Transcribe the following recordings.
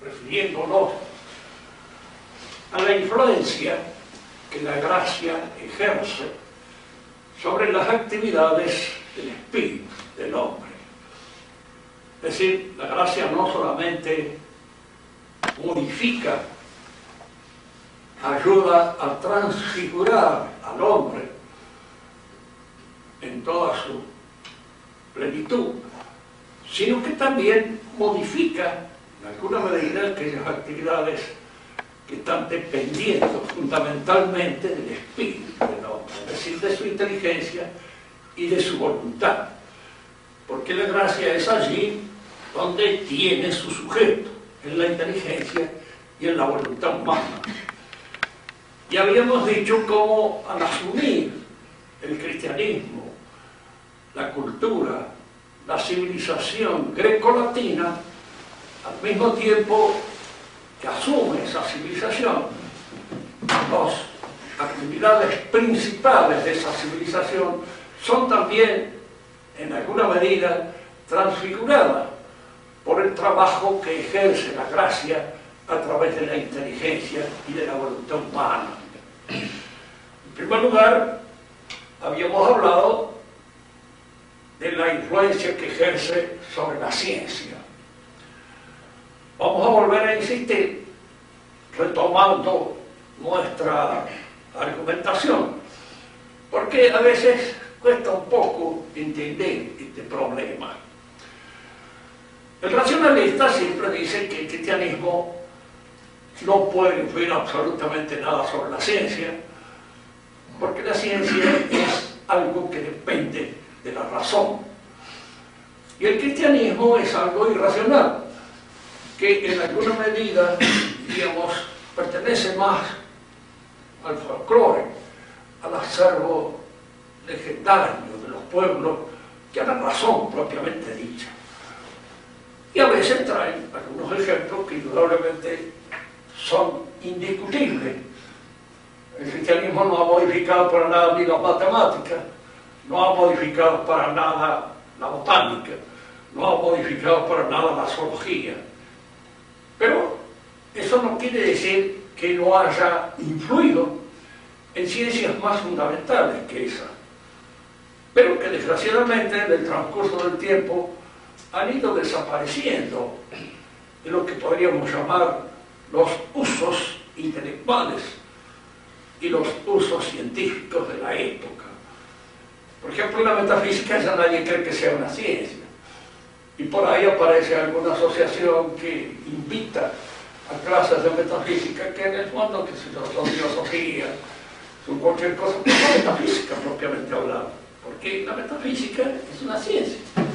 refiriéndonos a la influencia que la gracia ejerce sobre las actividades del espíritu del hombre. Es decir, la gracia no solamente modifica, ayuda a transfigurar al hombre en toda su plenitud, sino que también modifica en alguna medida aquellas actividades que están dependiendo fundamentalmente del espíritu del hombre, es decir, de su inteligencia y de su voluntad, porque la gracia es allí donde tiene su sujeto, en la inteligencia y en la voluntad humana. Y habíamos dicho cómo al asumir el cristianismo, la cultura, la civilización greco-latina, al mismo tiempo que asume esa civilización, las actividades principales de esa civilización son también, en alguna medida, transfiguradas por el trabajo que ejerce la gracia a través de la inteligencia y de la voluntad humana. En primer lugar, habíamos hablado de la influencia que ejerce sobre la ciencia. Vamos a volver a insistir, retomando nuestra argumentación, porque a veces cuesta un poco entender este problema. El racionalista siempre dice que el cristianismo no puede influir absolutamente nada sobre la ciencia, porque la ciencia es algo que depende de la razón. Y el cristianismo es algo irracional, que en alguna medida, digamos, pertenece más al folclore, al acervo legendario de los pueblos, que a la razón propiamente dicha. Y a veces traen algunos ejemplos que indudablemente son indiscutibles. El cristianismo no ha modificado para nada ni la matemática, no ha modificado para nada la botánica, no ha modificado para nada la zoología. Pero eso no quiere decir que no haya influido en ciencias más fundamentales que esa, pero que desgraciadamente en el transcurso del tiempo han ido desapareciendo de lo que podríamos llamar los usos intelectuales y los usos científicos de la época. Por ejemplo, la metafísica ya nadie cree que sea una ciencia, y por ahí aparece alguna asociación que invita a clases de metafísica que en el fondo, que son filosofía, son cualquier cosa, pero no metafísica propiamente hablando, porque la metafísica es una ciencia.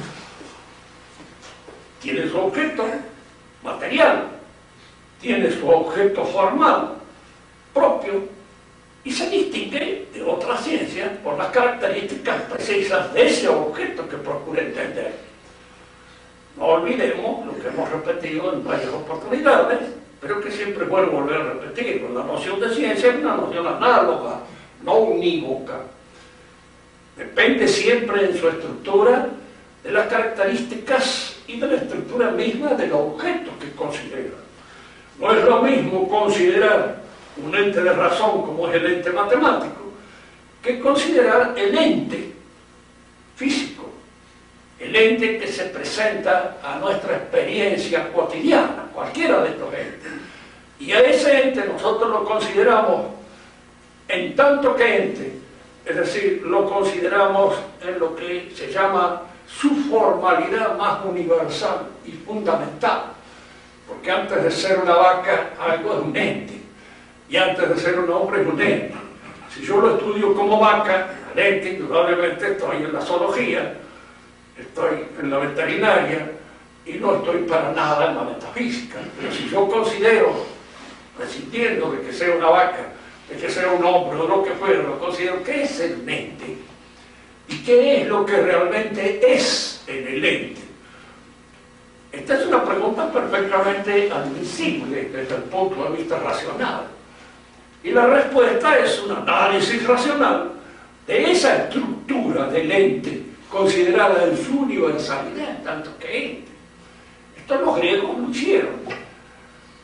Tiene su objeto material, tiene su objeto formal propio y se distingue de otras ciencias por las características precisas de ese objeto que procura entender. No olvidemos lo que hemos repetido en varias oportunidades, pero que siempre es bueno volver a repetir. La noción de ciencia es una noción análoga, no unívoca. Depende siempre en su estructura de las características y de la estructura misma del objeto que considera. No es lo mismo considerar un ente de razón como es el ente matemático que considerar el ente físico, el ente que se presenta a nuestra experiencia cotidiana, cualquiera de estos entes. Y a ese ente nosotros lo consideramos en tanto que ente, es decir, lo consideramos en lo que se llama su formalidad más universal y fundamental, porque antes de ser una vaca algo es un ente, y antes de ser un hombre es un ente. Si yo lo estudio como vaca, el ente, indudablemente estoy en la zoología, estoy en la veterinaria y no estoy para nada en la metafísica. Pero si yo considero, prescindiendo de que sea una vaca, de que sea un hombre o lo que fuera, lo considero que es el ente. ¿Y qué es lo que realmente es en el ente? Esta es una pregunta perfectamente admisible desde el punto de vista racional. Y la respuesta es un análisis racional de esa estructura del ente considerada en su universalidad, tanto que ente. Esto los griegos lo hicieron.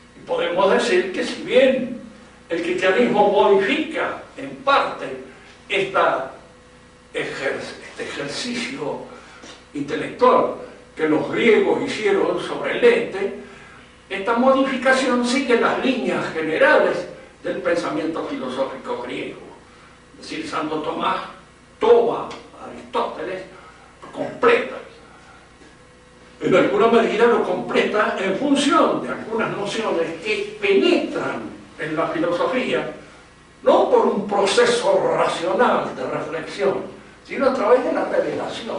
podemos decir que si bien el cristianismo modifica en parte este ejercicio intelectual que los griegos hicieron sobre el ente, esta modificación sigue las líneas generales del pensamiento filosófico griego. Es decir, Santo Tomás toma a Aristóteles, lo completa. En alguna medida lo completa en función de algunas nociones que penetran en la filosofía, no por un proceso racional de reflexión, sino a través de la revelación.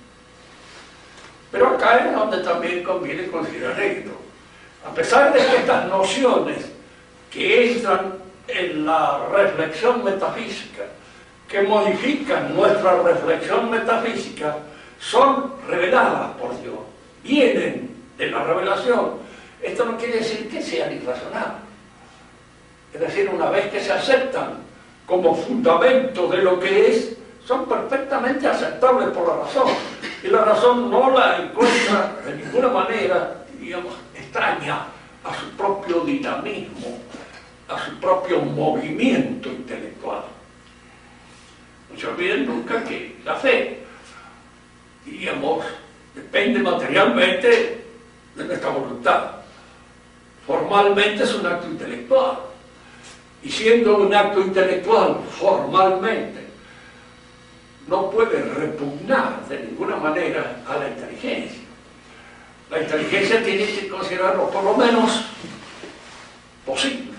Pero acá es donde también conviene considerar esto. A pesar de que estas nociones que entran en la reflexión metafísica, que modifican nuestra reflexión metafísica, son reveladas por Dios, vienen de la revelación. Esto no quiere decir que sean irracionales. Es decir, una vez que se aceptan como fundamento de lo que es, son perfectamente aceptables por la razón. Y la razón no la encuentra de ninguna manera, digamos, extraña a su propio dinamismo, a su propio movimiento intelectual. No se olviden nunca que la fe, diríamos, depende materialmente de nuestra voluntad. Formalmente es un acto intelectual. Y siendo un acto intelectual formalmente, no puede repugnar de ninguna manera a la inteligencia. La inteligencia tiene que considerarlo por lo menos posible.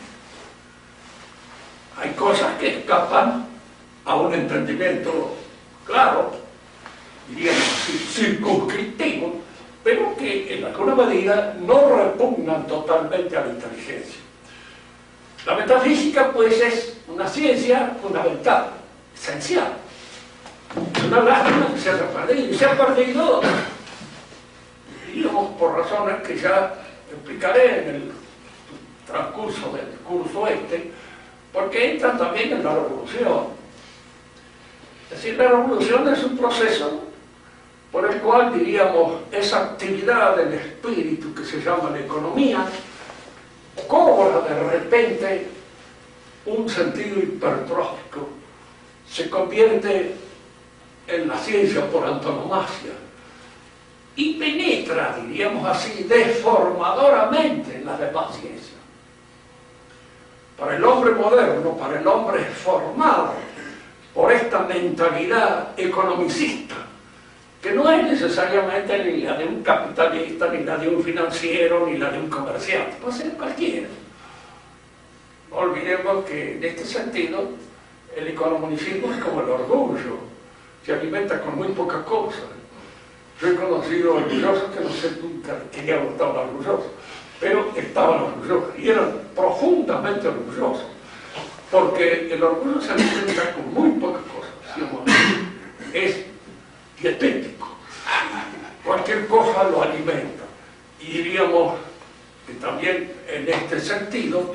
Hay cosas que escapan a un entendimiento claro, diríamos circunscriptivo, pero que en alguna medida no repugnan totalmente a la inteligencia. La metafísica, pues, es una ciencia fundamental, esencial. Es una lástima que se haya perdido, y se ha perdido, digamos, por razones que ya explicaré en el transcurso del curso porque entran también en la revolución. Es decir, la revolución es un proceso por el cual, diríamos, esa actividad del espíritu que se llama la economía, cobra de repente un sentido hipertrófico, se convierte en la ciencia por antonomasia y penetra, diríamos así, deformadoramente en las demás ciencias. Para el hombre moderno, para el hombre formado por esta mentalidad economicista, que no es necesariamente ni la de un capitalista, ni la de un financiero, ni la de un comerciante, puede ser cualquiera. No olvidemos que en este sentido el economicismo es como el orgullo, se alimenta con muy poca cosa. Yo he conocido orgullosos que no sé nunca qué haber estado orgullosos, pero estaban orgullosos y eran profundamente orgullosos, porque el orgullo se alimenta con muy poca cosa, digamos, es dietético, cualquier cosa lo alimenta. Y diríamos que también en este sentido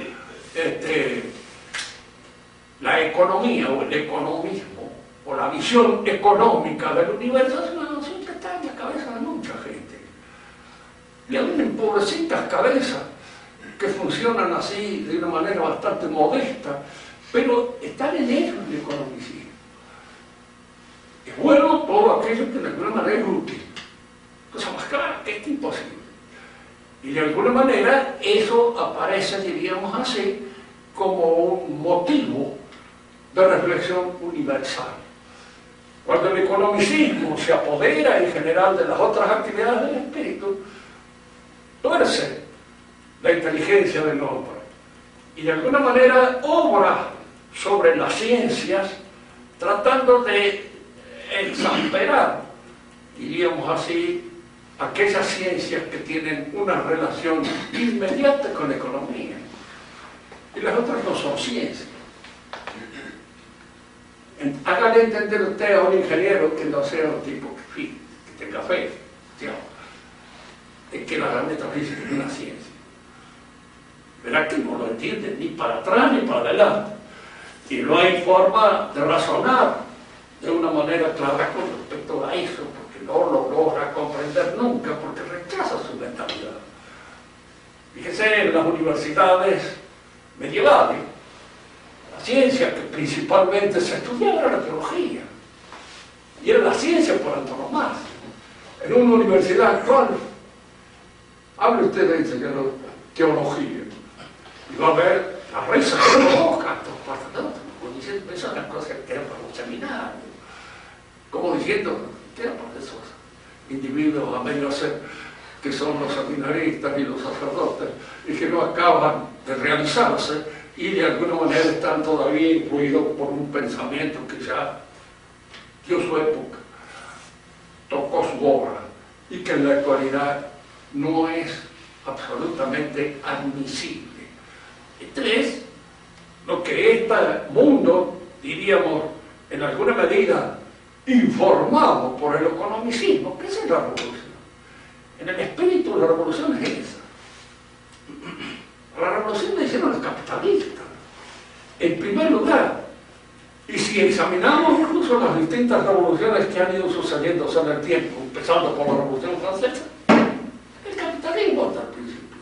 la economía o el economismo o la visión económica del universo es una noción que está en la cabeza de mucha gente, y aún en pobrecitas cabezas que funcionan así de una manera bastante modesta, pero están en eso el economicismo. Es bueno todo aquello que de alguna manera es útil, cosa más clara, que es imposible. Y de alguna manera eso aparece, diríamos así, como un motivo de reflexión universal. Cuando el economicismo se apodera en general de las otras actividades del espíritu, tuerce la inteligencia del hombre y de alguna manera obra sobre las ciencias tratando de exasperar, diríamos así, aquellas ciencias que tienen una relación inmediata con la economía, y las otras no son ciencias. Hágale entender usted a un ingeniero que no sea un tipo que tenga fe, digamos, de que la metafísica es una ciencia. Verá que no lo entiende ni para atrás ni para adelante, y no hay forma de razonar de una manera clara con respecto a eso, porque no lo logra comprender nunca, porque rechaza su mentalidad. Fíjese empecé en las universidades medievales, la ciencia que principalmente se estudiaba era la teología, y era la ciencia por antonomasia. En una universidad actual, hable usted de teología, y va a ver la risa de los ojos, diciendo, esas son las cosas que quedan para los seminarios, como diciendo, quedan para esos individuos a medio hacer, que son los seminaristas y los sacerdotes, y que no acaban de realizarse, y de alguna manera están todavía influidos por un pensamiento que ya dio su época, tocó su obra, y que en la actualidad no es absolutamente admisible. Este es lo que este mundo, diríamos, en alguna medida informado por el economicismo, ¿qué es la revolución? En el espíritu de la revolución es esa. La revolución la hicieron los capitalistas, en primer lugar. Y si examinamos incluso las distintas revoluciones que han ido sucediéndose en el tiempo, empezando por la Revolución Francesa, el capitalismo hasta el principio.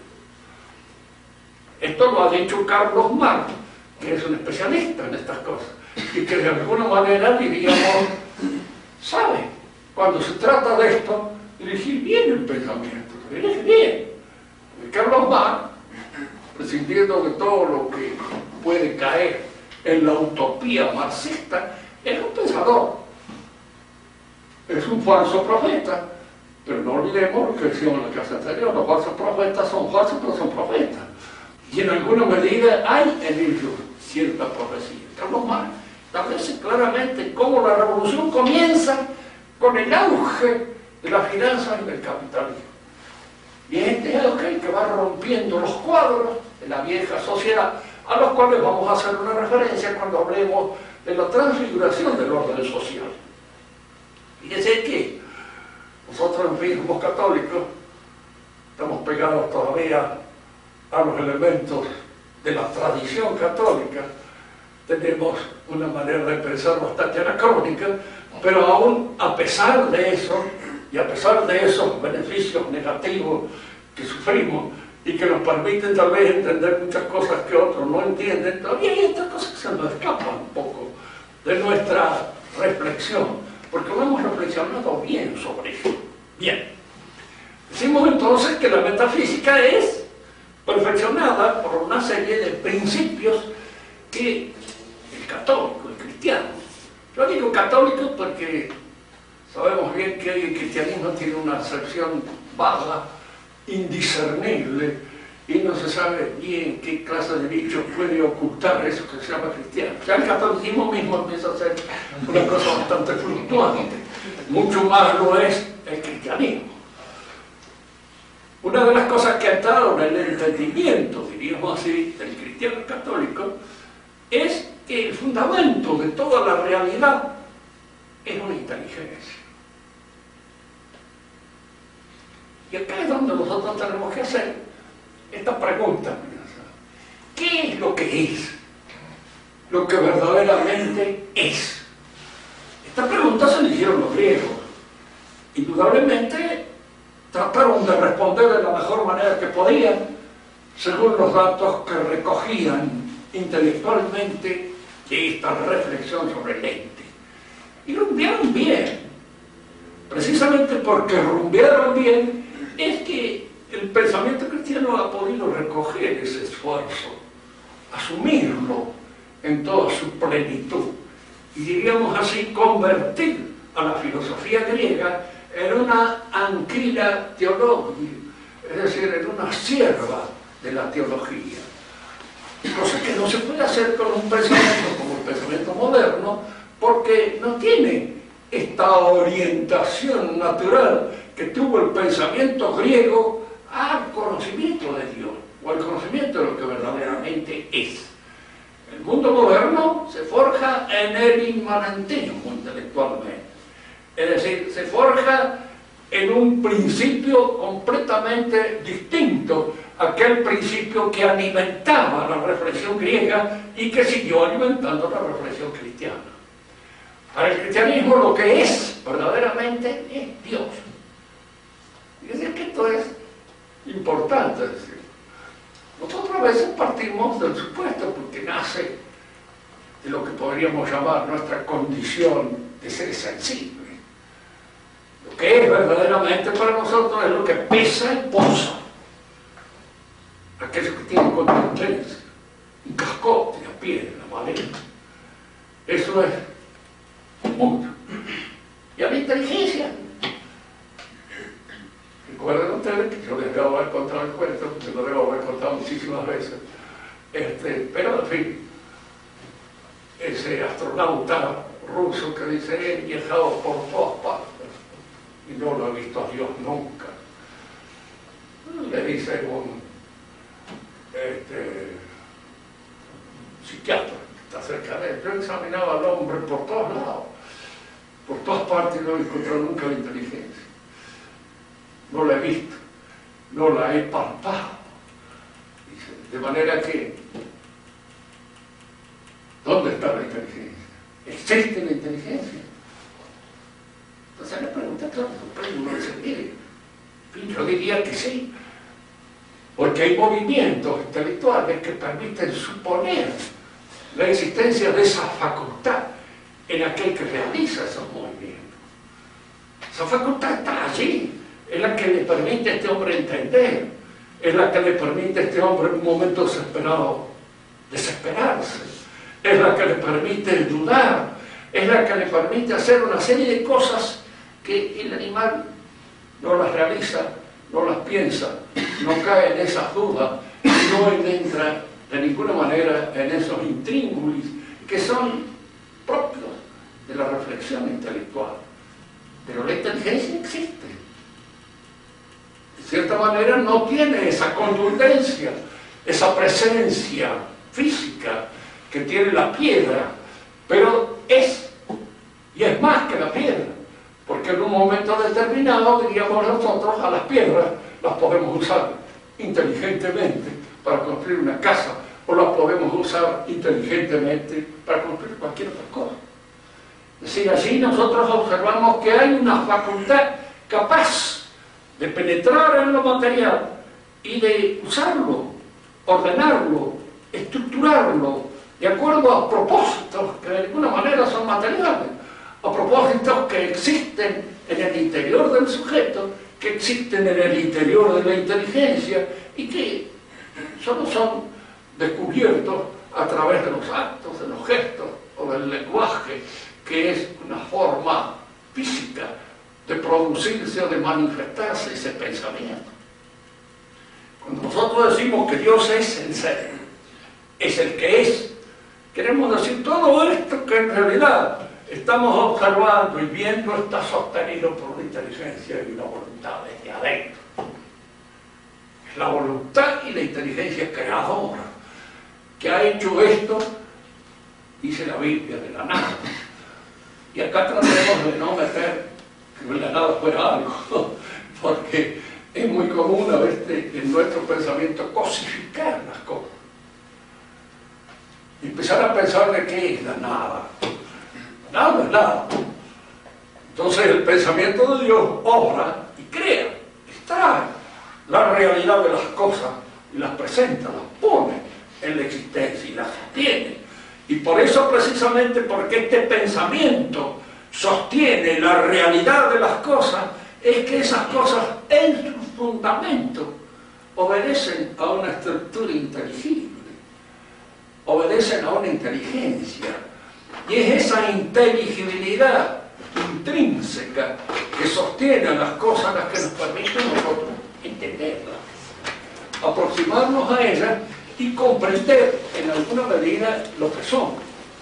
Esto lo ha dicho Carlos Marx, que es un especialista en estas cosas, y que de alguna manera, diríamos, sabe, cuando se trata de esto, dirigir bien el pensamiento, dirigir bien. Carlos Marx, prescindiendo de todo lo que puede caer en la utopía marxista, es un pensador, es un falso profeta, pero no olvidemos lo que decíamos en la clase anterior, los falsos profetas son falsos, pero son profetas, y en alguna medida hay en ellos cierta profecía. Carlos Marx establece claramente cómo la revolución comienza con el auge de las finanzas y del capitalismo. Y es este auge que va rompiendo los cuadros de la vieja sociedad, a los cuales vamos a hacer una referencia cuando hablemos de la transfiguración del orden social. Fíjense que nosotros, en fin, como católicos, estamos pegados todavía a los elementos de la tradición católica, tenemos una manera de pensar bastante anacrónica, pero aún a pesar de eso, y a pesar de esos beneficios negativos que sufrimos, y que nos permiten tal vez entender muchas cosas que otros no entienden, todavía hay estas cosas que se nos escapan un poco de nuestra reflexión, porque no hemos reflexionado bien sobre eso. Bien, decimos entonces que la metafísica es perfeccionada por una serie de principios que el católico, el cristiano, yo digo católico porque sabemos bien que el cristianismo tiene una acepción vaga, indiscernible, y no se sabe bien qué clase de bicho puede ocultar eso que se llama cristiano. Ya el catolicismo mismo empieza a ser una cosa bastante fluctuante, mucho más lo es el cristianismo. Una de las cosas que ha estado en el entendimiento, diríamos así, del cristiano católico, es que el fundamento de toda la realidad es una inteligencia. Y acá es donde nosotros tenemos que hacer esta pregunta. ¿Qué es lo que es? Lo que verdaderamente es. Esta pregunta se la hicieron los griegos. Indudablemente trataron de responder de la mejor manera que podían, según los datos que recogían intelectualmente de esta reflexión sobre el ente. Y rumbearon bien. Precisamente porque rumbearon bien, es que el pensamiento cristiano ha podido recoger ese esfuerzo, asumirlo en toda su plenitud, y diríamos así, convertir a la filosofía griega en una anquila teológica, es decir, en una sierva de la teología. Cosa que no se puede hacer con un pensamiento como el pensamiento moderno, porque no tiene esta orientación natural que tuvo el pensamiento griego al conocimiento de Dios, o al conocimiento de lo que verdaderamente es. El mundo moderno se forja en el inmanentismo intelectualmente, es decir, se forja en un principio completamente distinto a aquel principio que alimentaba la reflexión griega y que siguió alimentando la reflexión cristiana. Para el cristianismo lo que es verdaderamente es Dios. Y es decir, que esto es importante decir. veces partimos del supuesto, porque nace de lo que podríamos llamar nuestra condición de ser sensible. Lo que es verdaderamente para nosotros es lo que pesa y posa. Aquello que tiene contundencia, un cascote, una piedra, una madera. Eso es mucho. Y a la inteligencia. Recuerden ustedes que yo les debo haber contado el cuento, que lo debo haber contado muchísimas veces. Pero en fin, ese astronauta ruso que dice, he viajado por todas partes y no lo he visto a Dios nunca. Le dice un psiquiatra que está cerca de él, yo examinaba al hombre por todos lados, por todas partes, y no he encontrado nunca la inteligencia. No la he visto, no la he palpado. Dice, de manera que, ¿dónde está la inteligencia? ¿Existe la inteligencia? Entonces le pregunta, claro, uno dice, mire, yo diría que sí, porque hay movimientos intelectuales que permiten suponer la existencia de esa facultad en aquel que realiza esos movimientos. Esa facultad está allí, es la que le permite a este hombre entender, es la que le permite a este hombre en un momento desesperado desesperarse, es la que le permite dudar, es la que le permite hacer una serie de cosas que el animal no las realiza, no las piensa, no cae en esas dudas, no entra de ninguna manera en esos intríngulis que son propios de la reflexión intelectual. Pero la inteligencia existe. De cierta manera no tiene esa contundencia, esa presencia física que tiene la piedra, pero es, y es más que la piedra, porque en un momento determinado, diríamos nosotros, a las piedras las podemos usar inteligentemente para construir una casa, o las podemos usar inteligentemente para construir cualquier otra cosa. Es decir, allí nosotros observamos que hay una facultad capaz de penetrar en lo material y de usarlo, ordenarlo, estructurarlo, de acuerdo a propósitos que de alguna manera son materiales, a propósitos que existen en el interior del sujeto, que existen en el interior de la inteligencia y que solo son descubiertos a través de los actos, de los gestos o del lenguaje, que es una forma física de producirse o de manifestarse ese pensamiento. Cuando nosotros decimos que Dios es el ser, es el que es, queremos decir todo esto que en realidad estamos observando y viendo está sostenido por una inteligencia y una voluntad desde adentro. Es la voluntad y la inteligencia creadora que ha hecho esto, dice la Biblia, de la nada. Y acá tratemos de no meter que la nada fuera algo, porque es muy común a veces en nuestro pensamiento cosificar las cosas. Y empezar a pensar de qué es la nada. Nada no es nada. Entonces el pensamiento de Dios obra y crea, extrae la realidad de las cosas y las presenta, las pone en la existencia y las sostiene. Y por eso precisamente porque este pensamiento sostiene la realidad de las cosas, es que esas cosas en su fundamento obedecen a una estructura inteligible, obedecen a una inteligencia. Y es esa inteligibilidad intrínseca que sostiene a las cosas las que nos permite a nosotros entenderlas, aproximarnos a ellas y comprender en alguna medida lo que son.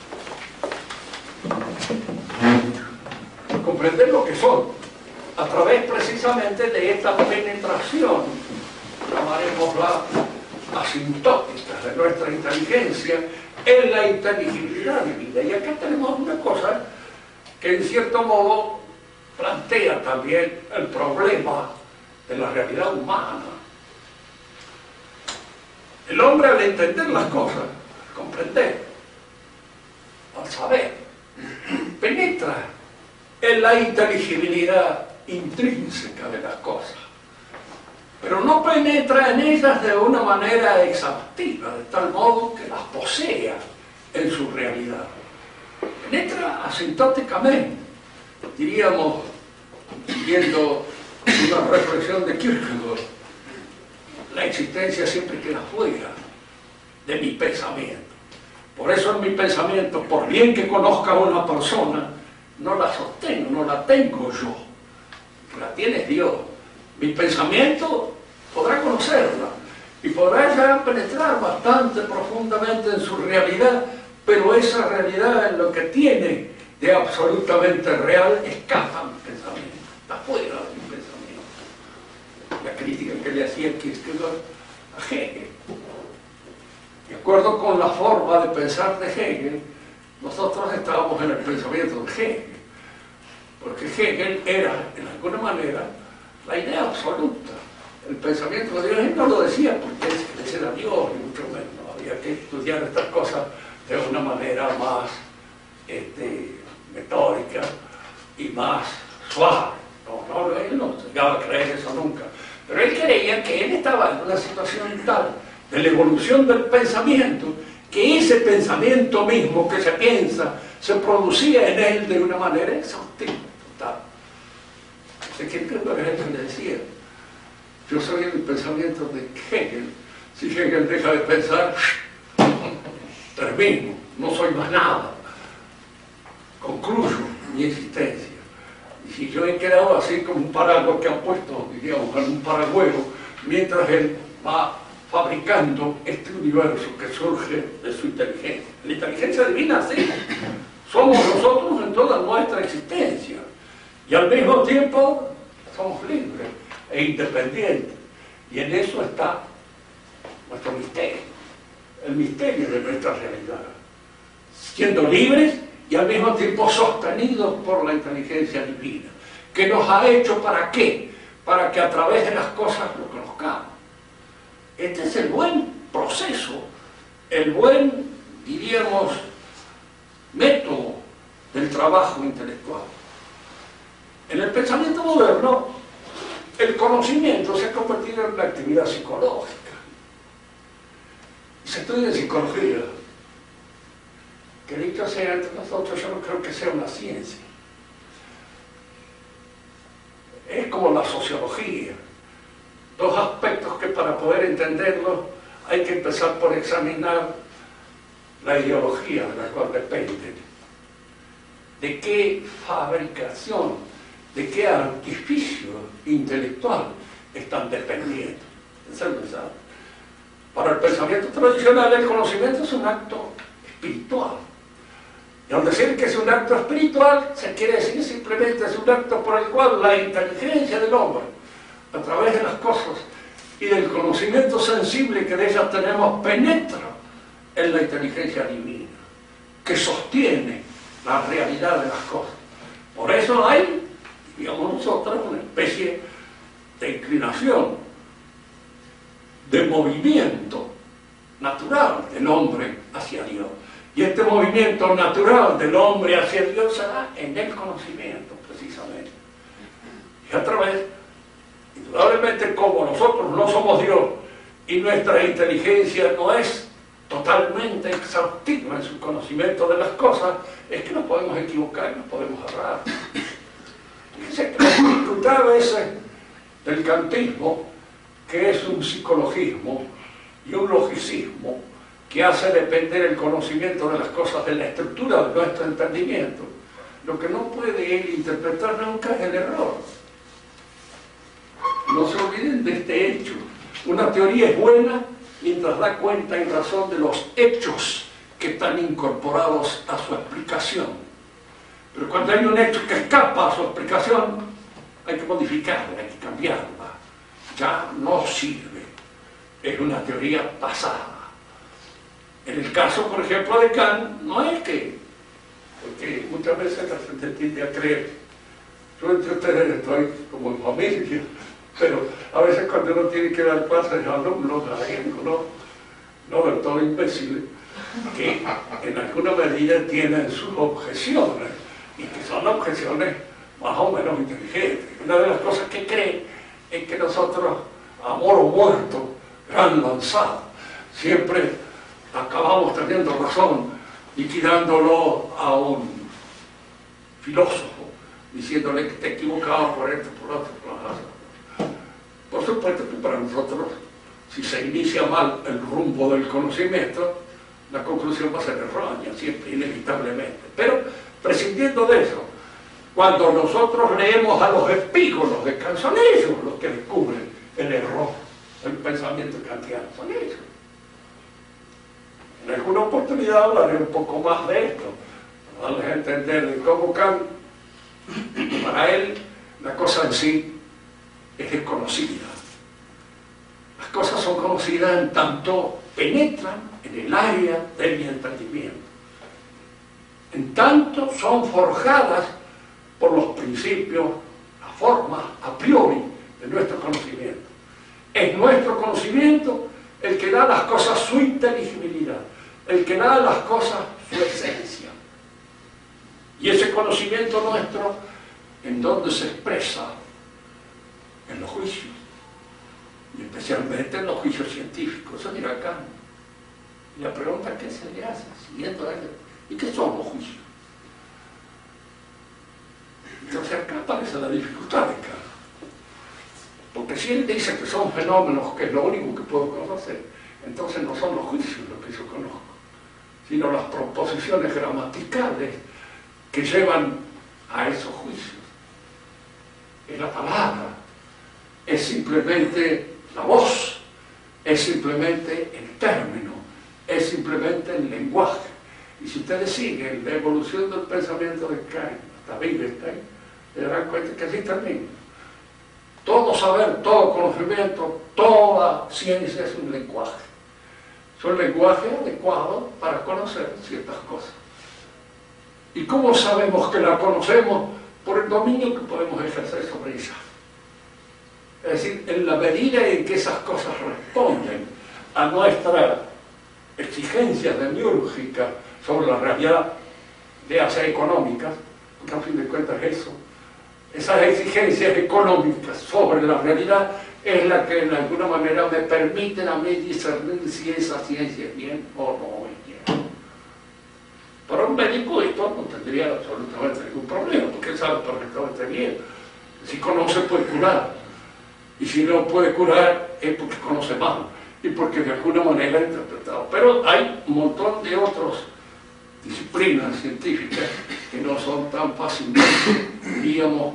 Comprender lo que son a través precisamente de esta penetración, llamaremosla asintótica, de nuestra inteligencia en la inteligibilidad divina. Y acá tenemos una cosa que en cierto modo plantea también el problema de la realidad humana. El hombre, al entender las cosas, al comprender, al saber, penetra en la inteligibilidad intrínseca de las cosas. pero no penetra en ellas de una manera exhaustiva, de tal modo que las posea en su realidad. Penetra asintóticamente, diríamos, siguiendo una reflexión de Kierkegaard, la existencia siempre queda fuera de mi pensamiento. Por eso en mi pensamiento, por bien que conozca a una persona, no la sostengo, no la tengo yo, la tiene Dios. Mi pensamiento podrá conocerla y podrá ya penetrar bastante profundamente en su realidad, pero esa realidad en lo que tiene de absolutamente real escapa mi pensamiento, está fuera de mi pensamiento. La crítica que le hacía Kierkegaard a Hegel. De acuerdo con la forma de pensar de Hegel, nosotros estábamos en el pensamiento de Hegel, porque Hegel era, en alguna manera, la idea absoluta. El pensamiento de Dios, él no lo decía porque ese era Dios, ni mucho menos. Había que estudiar estas cosas de una manera más metódica y más suave. No, él no llegaba a creer eso nunca. Pero él creía que él estaba en una situación tal de la evolución del pensamiento, que ese pensamiento mismo que se piensa se producía en él de una manera exhaustiva, total. Así que por ejemplo le decía, yo soy el pensamiento de Hegel. Si Hegel deja de pensar, termino, no soy más nada, concluyo mi existencia. Y si yo he quedado así como un paraguas que han puesto, diríamos, en un paragüero, mientras él va fabricando este universo que surge de su inteligencia. La inteligencia divina, sí, somos nosotros en toda nuestra existencia, y al mismo tiempo somos libres e independientes, y en eso está nuestro misterio, el misterio de nuestra realidad, siendo libres y al mismo tiempo sostenidos por la inteligencia divina, que nos ha hecho ¿para qué? Para que a través de las cosas lo conozcamos. Este es el buen proceso, el buen, diríamos, método del trabajo intelectual. En el pensamiento moderno, el conocimiento se ha convertido en una actividad psicológica. Se estudia psicología, que dicho sea entre nosotros, yo no creo que sea una ciencia. Es como la sociología. Dos aspectos que para poder entenderlos hay que empezar por examinar la ideología de la cual dependen. De qué fabricación, de qué artificio intelectual están dependiendo. Ese es el mensaje. Para el pensamiento tradicional, el conocimiento es un acto espiritual. Y al decir que es un acto espiritual, se quiere decir simplemente es un acto por el cual la inteligencia del hombre, a través de las cosas y del conocimiento sensible que de ellas tenemos, penetra en la inteligencia divina, que sostiene la realidad de las cosas. Por eso hay, digamos nosotros, una especie de inclinación, de movimiento natural del hombre hacia Dios. Y este movimiento natural del hombre hacia Dios se da en el conocimiento, precisamente. Y a través, indudablemente, como nosotros no somos Dios y nuestra inteligencia no es totalmente exhaustiva en su conocimiento de las cosas, es que nos podemos equivocar y nos podemos errar. Fíjense que la dificultad a veces del kantismo, que es un psicologismo y un logicismo que hace depender el conocimiento de las cosas de la estructura de nuestro entendimiento, lo que no puede él interpretar nunca es el error. No se olviden de este hecho. Una teoría es buena mientras da cuenta y razón de los hechos que están incorporados a su explicación. Pero cuando hay un hecho que escapa a su explicación, hay que modificarla, hay que cambiarla. Ya no sirve. Es una teoría pasada. En el caso, por ejemplo, de Kant, no es que, porque muchas veces la gente tiende a creer, yo entre ustedes estoy como en familia, pero a veces cuando uno tiene que dar clases a alumnos, a gente, no del todo imbéciles, que en alguna medida tienen sus objeciones, y que son objeciones más o menos inteligentes. Una de las cosas que creen es que nosotros amor o muerto, gran lanzada. Siempre acabamos teniendo razón, liquidándolo a un filósofo, diciéndole que te equivocaba por esto, por otro, por lo otro. Por supuesto que para nosotros, si se inicia mal el rumbo del conocimiento, la conclusión va a ser errónea, siempre, inevitablemente. Pero, prescindiendo de eso, cuando nosotros leemos a los epígonos de Kant, son ellos los que descubren el error del pensamiento kantiano, son ellos. En alguna oportunidad hablaré un poco más de esto, para darles a entender de cómo Kant, para él, la cosa en sí es desconocida. Las cosas son conocidas en tanto penetran en el área del entendimiento. En tanto son forjadas por los principios, las formas a priori de nuestro conocimiento. Es nuestro conocimiento el que da a las cosas su inteligibilidad, el que da a las cosas su esencia. Y ese conocimiento nuestro, ¿en dónde se expresa? En los juicios, y especialmente en los juicios científicos. Eso dirá Kant. Y la pregunta que se le hace, siguiendo a él, ¿y qué son los juicios? Entonces acá aparece la dificultad de Kant. Porque si él dice que son fenómenos, que es lo único que puedo conocer, entonces no son los juicios lo que yo conozco, sino las proposiciones gramaticales que llevan a esos juicios. Es la palabra, es simplemente la voz, es simplemente el término, es simplemente el lenguaje. Y si ustedes siguen la evolución del pensamiento de Kant hasta Wittgenstein, se darán cuenta que así termina. Todo saber, todo conocimiento, toda ciencia es un lenguaje. Es un lenguaje adecuado para conocer ciertas cosas. ¿Y cómo sabemos que la conocemos? Por el dominio que podemos ejercer sobre ella. Es decir, en la medida en que esas cosas responden a nuestra exigencia demiúrgica sobre la realidad, ya sea económicas, porque a fin de cuentas es eso, esas exigencias económicas sobre la realidad es la que de alguna manera me permiten a mí discernir si esa ciencia es bien o no es bien. Para un médico esto no tendría absolutamente ningún problema, porque él sabe perfectamente bien. Si conoce puede curar, y si no puede curar es porque conoce mal, y porque de alguna manera ha interpretado. Pero hay un montón de otras disciplinas científicas que no son tan fácilmente, diríamos,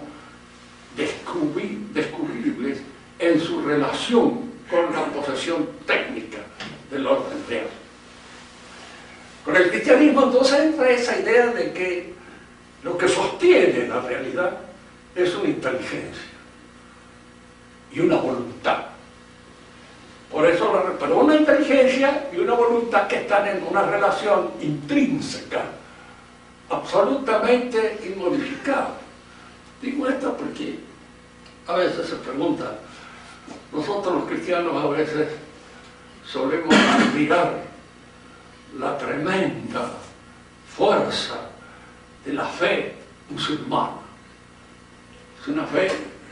descubribles en su relación con la posesión técnica del orden real. Con el cristianismo entonces entra esa idea de que lo que sostiene la realidad es una inteligencia y una voluntad. Por eso, pero una inteligencia y una voluntad que están en una relación intrínseca, absolutamente inmodificable. Digo esto porque a veces se pregunta, nosotros los cristianos a veces solemos admirar la tremenda fuerza de la fe musulmana. Es una fe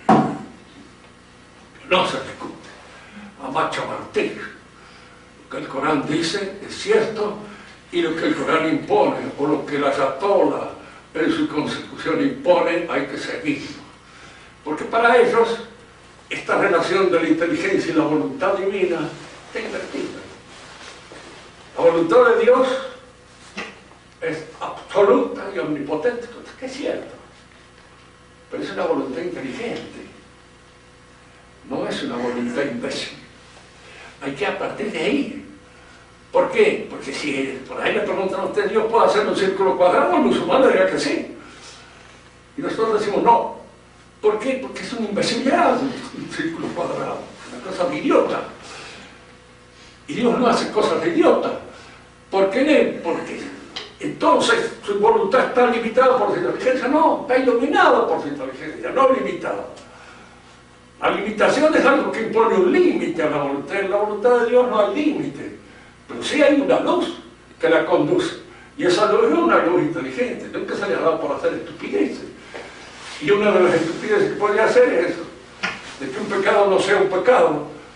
que no se discute, a macho martillo. Lo que el Corán dice es cierto, y lo que el Corán impone, o lo que la ayatolá en su constitución impone, hay que seguirlo. Porque para ellos, esta relación de la inteligencia y la voluntad divina está invertida. La voluntad de Dios es absoluta y omnipotente, que es cierto, pero es una voluntad inteligente, no es una voluntad imbécil. Hay que a partir de ahí. ¿Por qué? Porque si por ahí le preguntan a ustedes, ¿Dios puede hacer un círculo cuadrado? El musulmán diría que sí. Y nosotros decimos no. ¿Por qué? Porque es una imbecilidad un círculo cuadrado, una cosa de idiota. Y Dios no hace cosas de idiota. ¿Por qué? Porque entonces su voluntad está limitada por su inteligencia. No, está iluminada por su inteligencia, no limitada. La limitación es algo que impone un límite a la voluntad. En la voluntad de Dios no hay límite, pero sí hay una luz que la conduce. Y esa luz es una luz inteligente, nunca se le ha dado por hacer estupideces. Y una de las estupideces que puede hacer es eso, de que un pecado no sea un pecado,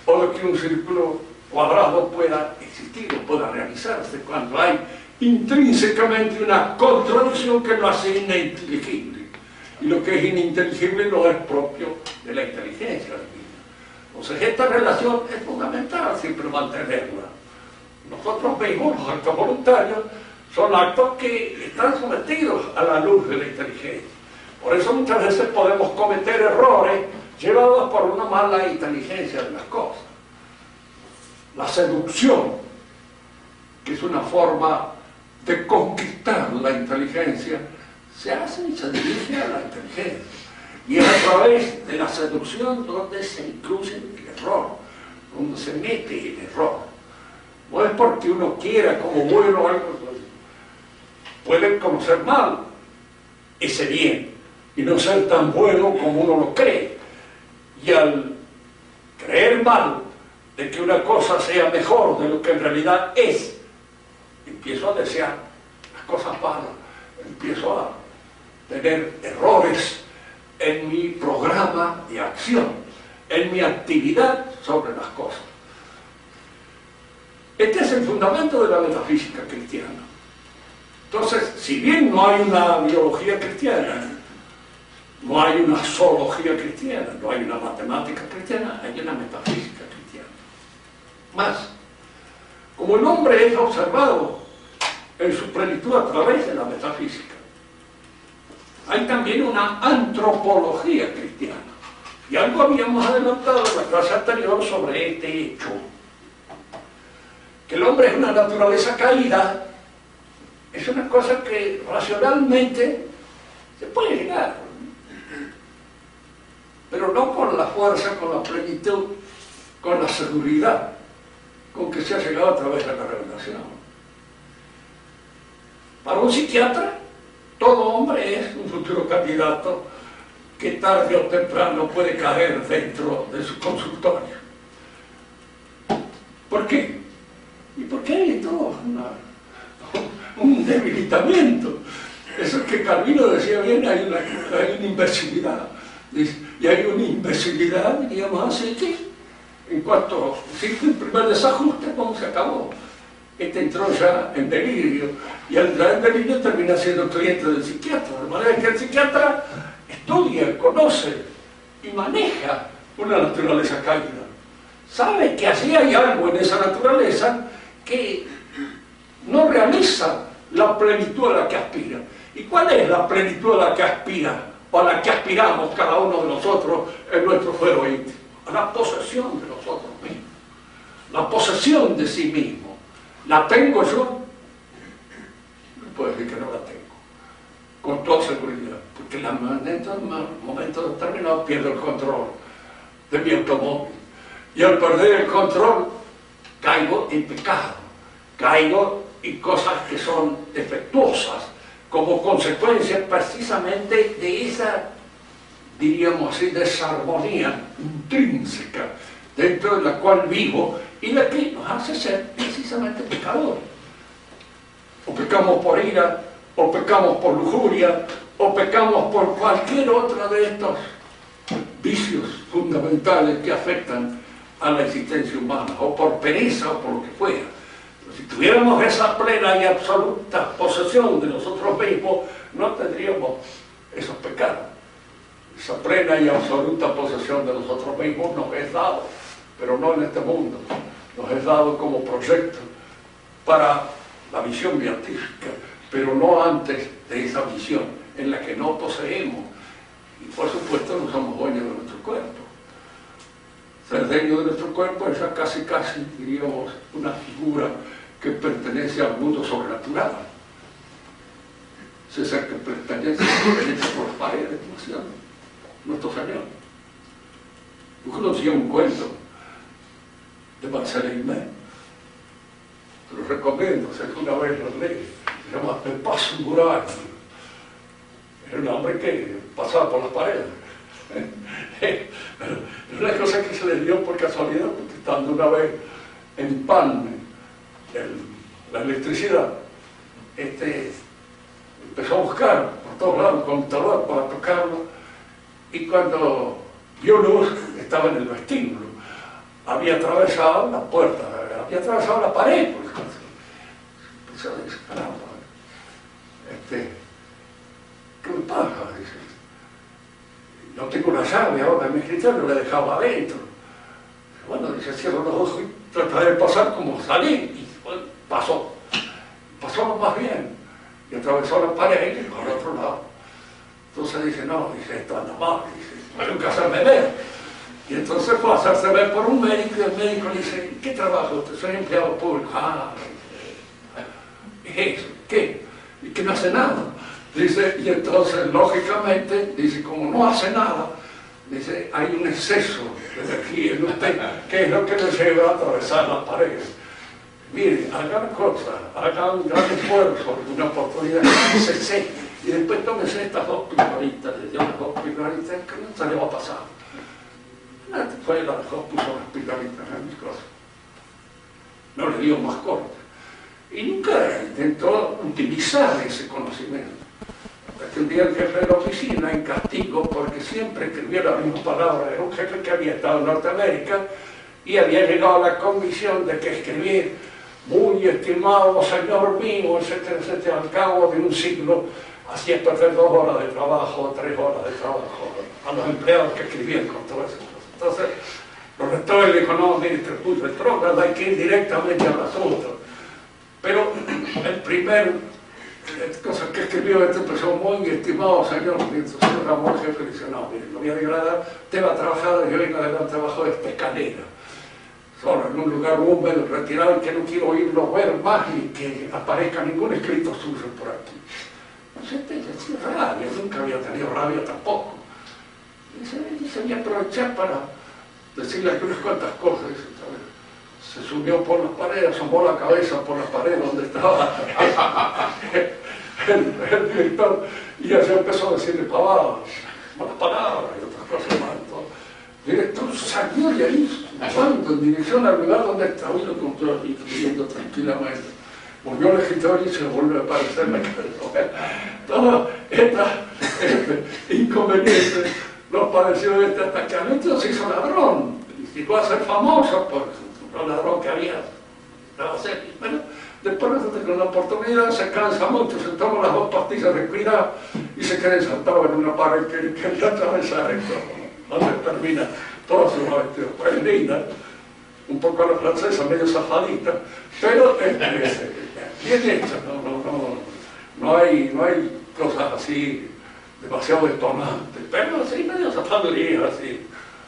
o de que un círculo cuadrado pueda existir o pueda realizarse cuando hay intrínsecamente una contradicción que lo hace ininteligible. Y lo que es ininteligible no es propio de la inteligencia divina. Entonces esta relación es fundamental siempre mantenerla. Nosotros mismos, los actos voluntarios, son actos que están sometidos a la luz de la inteligencia. Por eso muchas veces podemos cometer errores llevados por una mala inteligencia de las cosas. La seducción, que es una forma de conquistar la inteligencia, se hace y se dirige a la inteligencia. Y es a través de la seducción donde se incluye el error, donde se mete el error. No es porque uno quiera como bueno o algo, puede conocer mal ese bien y no ser tan bueno como uno lo cree. Y al creer mal de que una cosa sea mejor de lo que en realidad es, empiezo a desear las cosas malas, empiezo a tener errores en mi programa de acción, en mi actividad sobre las cosas. Este es el fundamento de la metafísica cristiana. Entonces, si bien no hay una biología cristiana, no hay una zoología cristiana, no hay una matemática cristiana, hay una metafísica cristiana. Más, como el hombre es observado en su plenitud a través de la metafísica, hay también una antropología cristiana. Y algo habíamos adelantado en la clase anterior sobre este hecho. Que el hombre es una naturaleza caída, es una cosa que racionalmente se puede llegar, pero no con la fuerza, con la plenitud, con la seguridad con que se ha llegado a través de la revelación. Para un psiquiatra, todo hombre es un futuro candidato que tarde o temprano puede caer dentro de su consultorio. ¿Por qué? Y porque hay todo un debilitamiento. Eso que Calvino decía bien, hay una imbecilidad. Y hay una imbecilidad, diríamos así, que en cuanto existe el primer desajuste, ¿cómo se acabó? Este entró ya en delirio, y al entrar en delirio termina siendo cliente del psiquiatra, de manera que el psiquiatra estudia, conoce y maneja una naturaleza caída. Sabe que así hay algo en esa naturaleza que no realiza la plenitud a la que aspira. ¿Y cuál es la plenitud a la que aspira, o a la que aspiramos cada uno de nosotros en nuestro fuero íntimo? A la posesión de nosotros mismos, la posesión de sí mismo. ¿La tengo yo? No puedo decir que no la tengo, con toda seguridad, porque en un momento determinado pierdo el control de mi automóvil, y al perder el control caigo en pecado, caigo en cosas que son defectuosas, como consecuencia precisamente de esa, diríamos así, desarmonía intrínseca dentro de la cual vivo y la que nos hace ser precisamente pecadores. O pecamos por ira, o pecamos por lujuria, o pecamos por cualquier otro de estos vicios fundamentales que afectan a la existencia humana, o por pereza, o por lo que fuera. Pero si tuviéramos esa plena y absoluta posesión de nosotros mismos, no tendríamos esos pecados. Esa plena y absoluta posesión de nosotros mismos nos es dado, pero no en este mundo, nos es dado como proyecto para la visión beatífica, pero no antes de esa visión en la que no poseemos, y por supuesto no somos dueños de nuestro cuerpo. Ser dueño de nuestro cuerpo es ya casi, diríamos, una figura que pertenece al mundo sobrenatural. Es esa que pertenece por las paredes, ¿no es cierto? Nuestro Señor. Yo conocía un cuento de Marcel Aimé, te lo recomiendo, si alguna vez lo lees, se llama El Paso Mural. Era un hombre que pasaba por las paredes. Era una cosa que se le dio por casualidad, porque estando una vez en Palme, la electricidad, empezó a buscar por todos lados un computador para tocarlo, y cuando vio luz estaba en el vestíbulo. había atravesado la puerta, había atravesado la pared, por ejemplo. Entonces dice, caramba, ¿qué me pasa? Dice, no tengo una llave ahora en mi escritorio, la dejaba adentro. Bueno, dice, cierro los ojos y trataré de pasar como salí. Y bueno, pasó lo más bien. Y atravesó la pared y por el otro lado. Entonces dice, no, dice, esto anda mal, dice, tengo que hacerme ver. Y entonces fue a hacerse ver por un médico y el médico le dice, ¿qué trabajo usted? Soy empleado público. Ah, ¿es eso? ¿Qué? Y que no hace nada. Dice, y entonces, lógicamente, dice, como no hace nada, dice, hay un exceso de energía en usted, que es lo que le lleva a atravesar las paredes. Mire, hagan cosas, hagan un gran esfuerzo, una oportunidad, se y después tómese estas 2 pildoritas, le dio las 2 pildoritas, que no se le va a pasar. Fue la dejó, puso las pildoritas en mis cosas. No le dio más corte. Y nunca intentó utilizar ese conocimiento. Hasta que un día el jefe de la oficina, en castigo, porque siempre escribía la misma palabra, era un jefe que había estado en Norteamérica y había llegado a la convicción de que escribir muy estimado señor mío, etcétera, etcétera, al cabo de un siglo, hacía perder 2 horas de trabajo, 3 horas de trabajo a los empleados que escribían con todo eso. Entonces, los rectores le dijo, no, mire, este puto retrógrado, hay que ir directamente al asunto. Pero el primer cosa que escribió esta persona, muy estimado señor, entonces Ramón el jefe le dice, no, mire, no voy a degradar, usted va a trabajar, yo vengo adelante trabajo de esta escalera. Solo en un lugar húmedo, retirado, que no quiero oírlo ver más ni que aparezca ningún escrito suyo por aquí. Entonces, tenía rabia, nunca había tenido rabia tampoco. Y se voy a aprovechar para decirle unas cuantas cosas. Se subió por las paredes, asomó la cabeza por la pared donde estaba el director y ya se empezó a decirle pavadas, malas palabras y otras cosas más. El director salió de ahí, cuando en dirección al lugar donde estaba y lo encontró ahí, viviendo tranquilamente. Volvió al escritorio y se volvió a aparecer en la cabeza. Todo este inconveniente nos pareció hasta que al otro se hizo ladrón. Y llegó a ser famoso por el ladrón que había dado a ser. Bueno, después resulta que con la oportunidad se cansa mucho, se toma las 2 pastillas de cuidado y se queda ensartado en una pared que quería atravesar esto, donde termina toda su aventura. Pues linda, un poco a la francesa, medio zafadita, pero bien hecha, no hay cosas así demasiado detonantes, pero sí medio zafaduría así.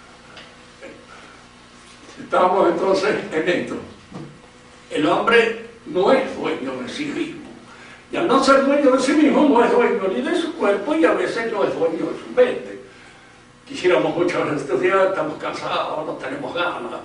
Estamos entonces en esto. El hombre no es dueño de sí mismo. Y al no ser dueño de sí mismo, no es dueño ni de su cuerpo y a veces no es dueño de su mente. Quisiéramos muchas veces estudiar, estamos cansados, no tenemos ganas,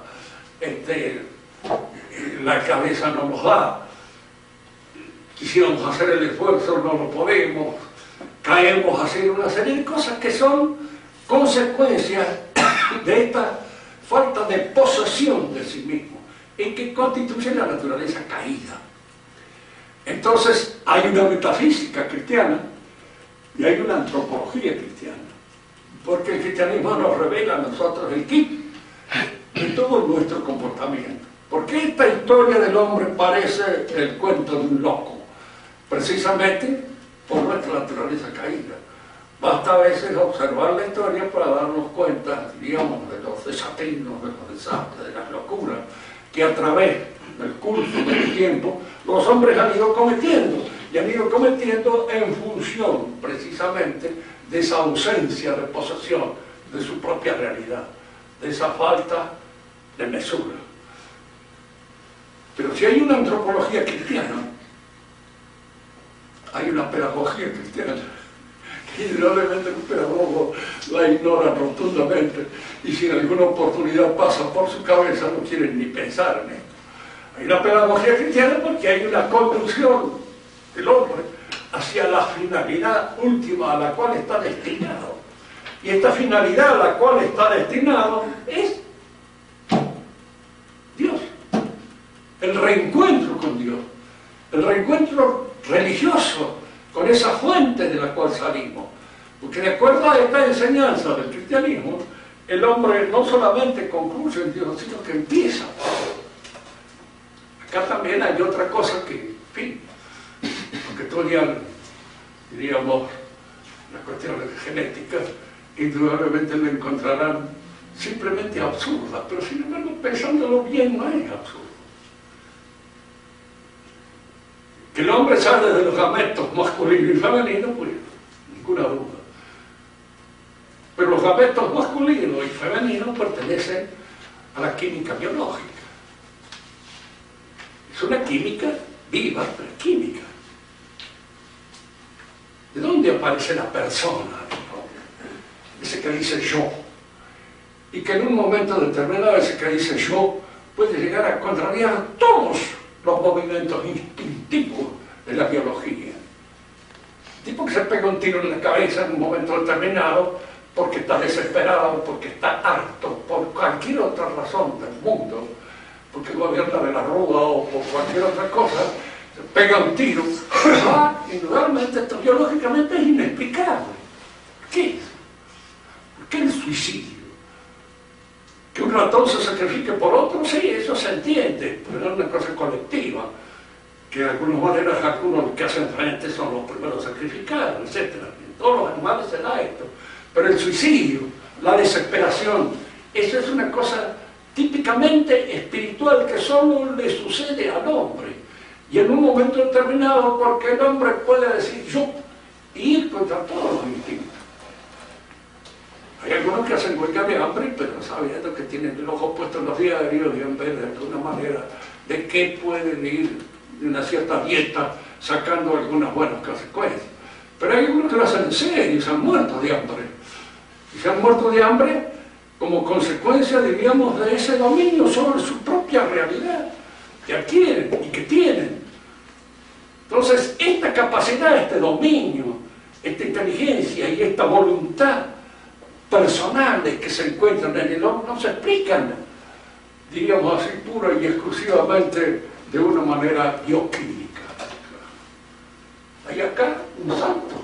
la cabeza no nos da. Quisiéramos hacer el esfuerzo, no lo podemos. Caemos a hacer una serie de cosas que son consecuencias de esta falta de posesión de sí mismo, en que constituye la naturaleza caída. Entonces hay una metafísica cristiana y hay una antropología cristiana, porque el cristianismo nos revela a nosotros el kit de todo nuestro comportamiento. Porque esta historia del hombre parece el cuento de un loco, precisamente por nuestra naturaleza caída. Basta a veces observar la historia para darnos cuenta, digamos, de los desatinos, de los desastres, de las locuras que a través del curso del tiempo los hombres han ido cometiendo, y han ido cometiendo en función precisamente de esa ausencia de posesión de su propia realidad, de esa falta de mesura. Pero si hay una antropología cristiana, hay una pedagogía cristiana. Indudablemente un pedagogo la ignora rotundamente y si en alguna oportunidad pasa por su cabeza no quieren ni pensar en esto. Hay una pedagogía cristiana porque hay una conducción del hombre hacia la finalidad última a la cual está destinado. Y esta finalidad a la cual está destinado es Dios. El reencuentro con Dios. El reencuentro religioso con esa fuente de la cual salimos. Porque de acuerdo a esta enseñanza del cristianismo, el hombre no solamente concluye en Dios, sino que empieza. Acá también hay otra cosa que, en fin, porque todavía, diríamos, las cuestiones genéticas, indudablemente lo encontrarán simplemente absurda, pero sin embargo, pensándolo bien, no es absurdo. Que el hombre sale de los gametos masculino y femenino, pues, ninguna duda. Pero los gametos masculinos y femeninos pertenecen a la química biológica. Es una química viva, pero es química. ¿De dónde aparece la persona? Ese que dice yo. Y que en un momento determinado ese que dice yo puede llegar a contrariar todos los movimientos instintivos de la biología. El tipo que se pega un tiro en la cabeza en un momento determinado porque está desesperado, porque está harto, por cualquier otra razón del mundo, porque el gobierno de la Rúa o por cualquier otra cosa, se pega un tiro. Indudablemente esto biológicamente es inexplicable. ¿Qué es? ¿Por qué el suicidio? Que un ratón se sacrifique por otro, sí, eso se entiende, pero es una cosa colectiva, que de alguna manera algunos que hacen frente son los primeros sacrificados, etc. En todos los animales se da esto. Pero el suicidio, la desesperación, eso es una cosa típicamente espiritual que solo le sucede al hombre. Y en un momento determinado, porque el hombre puede decir yo y ir contra todos los instintos. Hay algunos que hacen huelga de hambre, pero sabiendo que tienen el ojo puesto en los diarios y en vez de alguna manera de qué pueden ir de una cierta dieta sacando algunas buenas consecuencias. Pero hay algunos que lo hacen en serio y se han muerto de hambre. Y se han muerto de hambre como consecuencia, diríamos, de ese dominio sobre su propia realidad que adquieren y que tienen. Entonces, esta capacidad, este dominio, esta inteligencia y esta voluntad personales que se encuentran en el hombre no se explican, diríamos así, pura y exclusivamente de una manera bioquímica. Hay acá un salto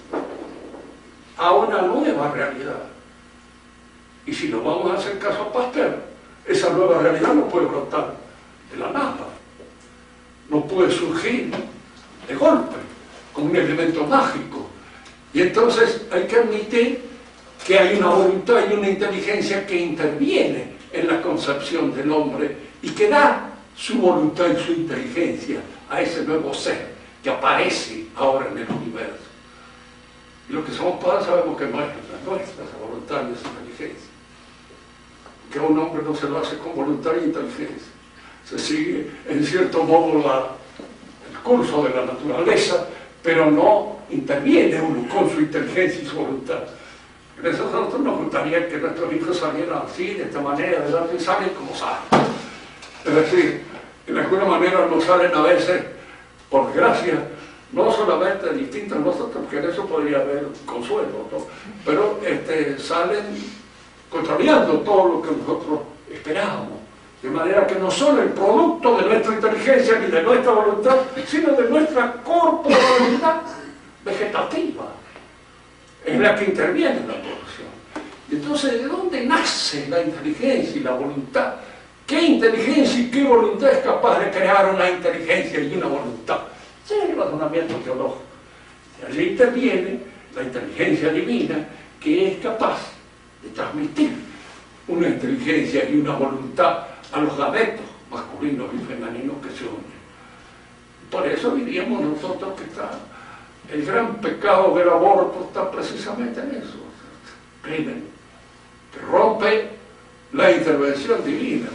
a una nueva realidad. Y si nos vamos a hacer caso a Pasteur, esa nueva realidad no puede brotar de la nada, no puede surgir de golpe, como un elemento mágico. Y entonces hay que admitir que hay una voluntad y una inteligencia que interviene en la concepción del hombre y que da su voluntad y su inteligencia a ese nuevo ser que aparece ahora en el universo. Y los que somos padres sabemos que no es la nuestra, esa voluntad y esa inteligencia. Que a un hombre no se lo hace con voluntad y inteligencia. Se sigue, en cierto modo, el curso de la naturaleza, pero no interviene uno con su inteligencia y su voluntad. Por eso a nosotros nos gustaría que nuestros hijos salieran así, de esta manera, de verdad, y salen como salen. Es decir, en alguna manera nos salen a veces, por desgracia, no solamente distintos a nosotros, porque en eso podría haber consuelo, ¿no? Pero salen contrariando todo lo que nosotros esperábamos. De manera que no son el producto de nuestra inteligencia ni de nuestra voluntad, sino de nuestra corporalidad vegetativa, en la que interviene la producción. Y entonces, ¿de dónde nace la inteligencia y la voluntad? ¿Qué inteligencia y qué voluntad es capaz de crear una inteligencia y una voluntad? Ese es el razonamiento teológico. Y allí interviene la inteligencia divina, que es capaz de transmitir una inteligencia y una voluntad a los gametos masculinos y femeninos que se unen. Por eso diríamos nosotros que el gran pecado del aborto está precisamente en eso, crimen, que rompe la intervención divina.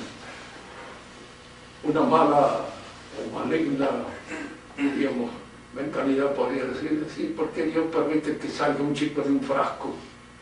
Una mala o maligna, digamos, mentalidad podría decir, ¿por qué Dios permite que salga un chico de un frasco?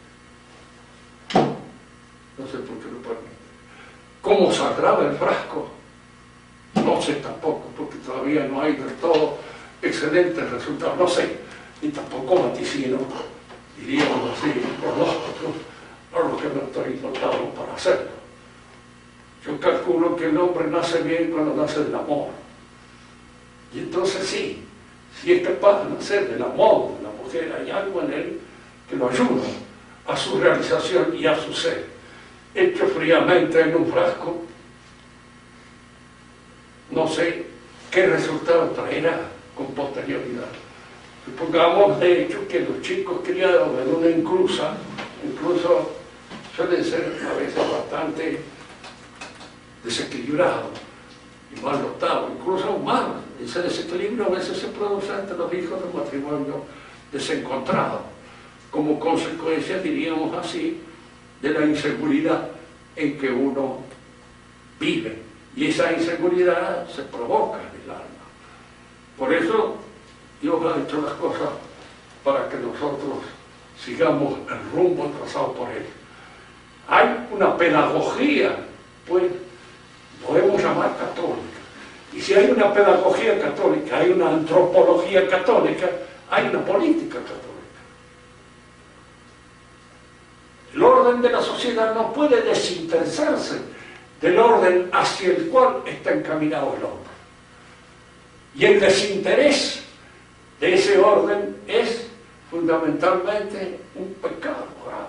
No sé por qué lo permite. ¿Cómo saldrá del frasco? No sé tampoco, porque todavía no hay del todo excelentes resultados, no sé, ni tampoco vaticino, diríamos así, por lo que no estoy dotado para hacerlo. Yo calculo que el hombre nace bien cuando nace del amor. Y entonces sí, si es capaz de nacer del amor de la mujer, hay algo en él que lo ayuda a su realización y a su ser. hecho fríamente en un frasco, no sé qué resultado traerá con posterioridad. Supongamos, de hecho, que los chicos criados en una incluso suelen ser a veces bastante desequilibrados y mal dotados, incluso humanos. Ese desequilibrio a veces se produce entre los hijos de matrimonio desencontrado, como consecuencia, diríamos así, de la inseguridad en que uno vive. Y esa inseguridad se provoca en el alma. Por eso Dios ha hecho las cosas para que nosotros sigamos el rumbo trazado por Él. Hay una pedagogía, pues, podemos llamar católica. Y si hay una pedagogía católica, hay una antropología católica, hay una política católica. El orden de la sociedad no puede desinteresarse del orden hacia el cual está encaminado el hombre. Y el desinterés de ese orden es fundamentalmente un pecado grave.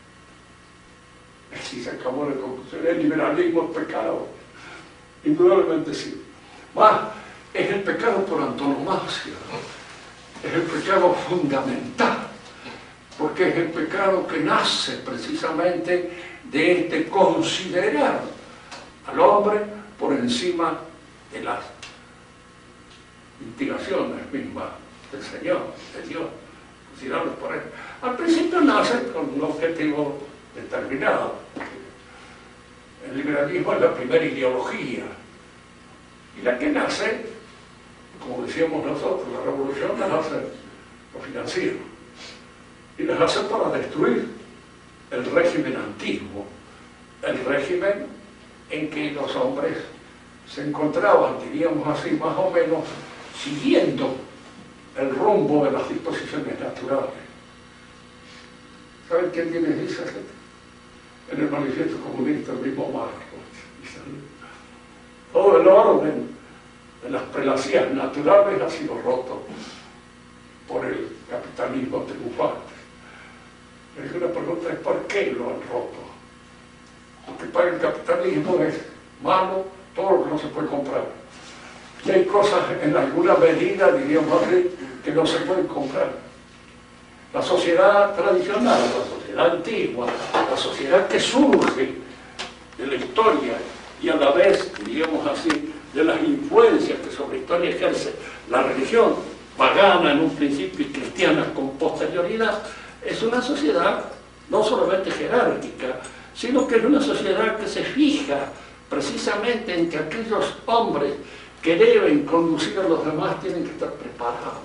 Así se acabó la conclusión. El liberalismo es pecado. Indudablemente sí. Más, es el pecado por antonomasia. Es el pecado fundamental. Porque es el pecado que nace precisamente de este considerar al hombre por encima de las instigaciones mismas del Señor, de Dios, considerarlos por Él. Al principio nace con un objetivo determinado. El liberalismo es la primera ideología, y la que nace, como decíamos nosotros, la revolución las hace los financieros, y las hace para destruir el régimen antiguo, el régimen en que los hombres se encontraban, diríamos así, más o menos, siguiendo el rumbo de las disposiciones naturales. ¿Saben quién tiene esa gente? En el manifiesto comunista, el mismo Marx. Todo el orden de las prelaciones naturales ha sido roto por el capitalismo triunfante. La pregunta es ¿por qué lo han roto? Porque para el capitalismo es malo todo lo que no se puede comprar. Y hay cosas en alguna medida, diríamos así, que no se pueden comprar. La sociedad tradicional, la sociedad antigua, la sociedad que surge de la historia y a la vez, diríamos así, de las influencias que sobre la historia ejerce la religión pagana en un principio y cristiana con posterioridad, es una sociedad no solamente jerárquica, sino que es una sociedad que se fija precisamente en que aquellos hombres que deben conducir a los demás tienen que estar preparados.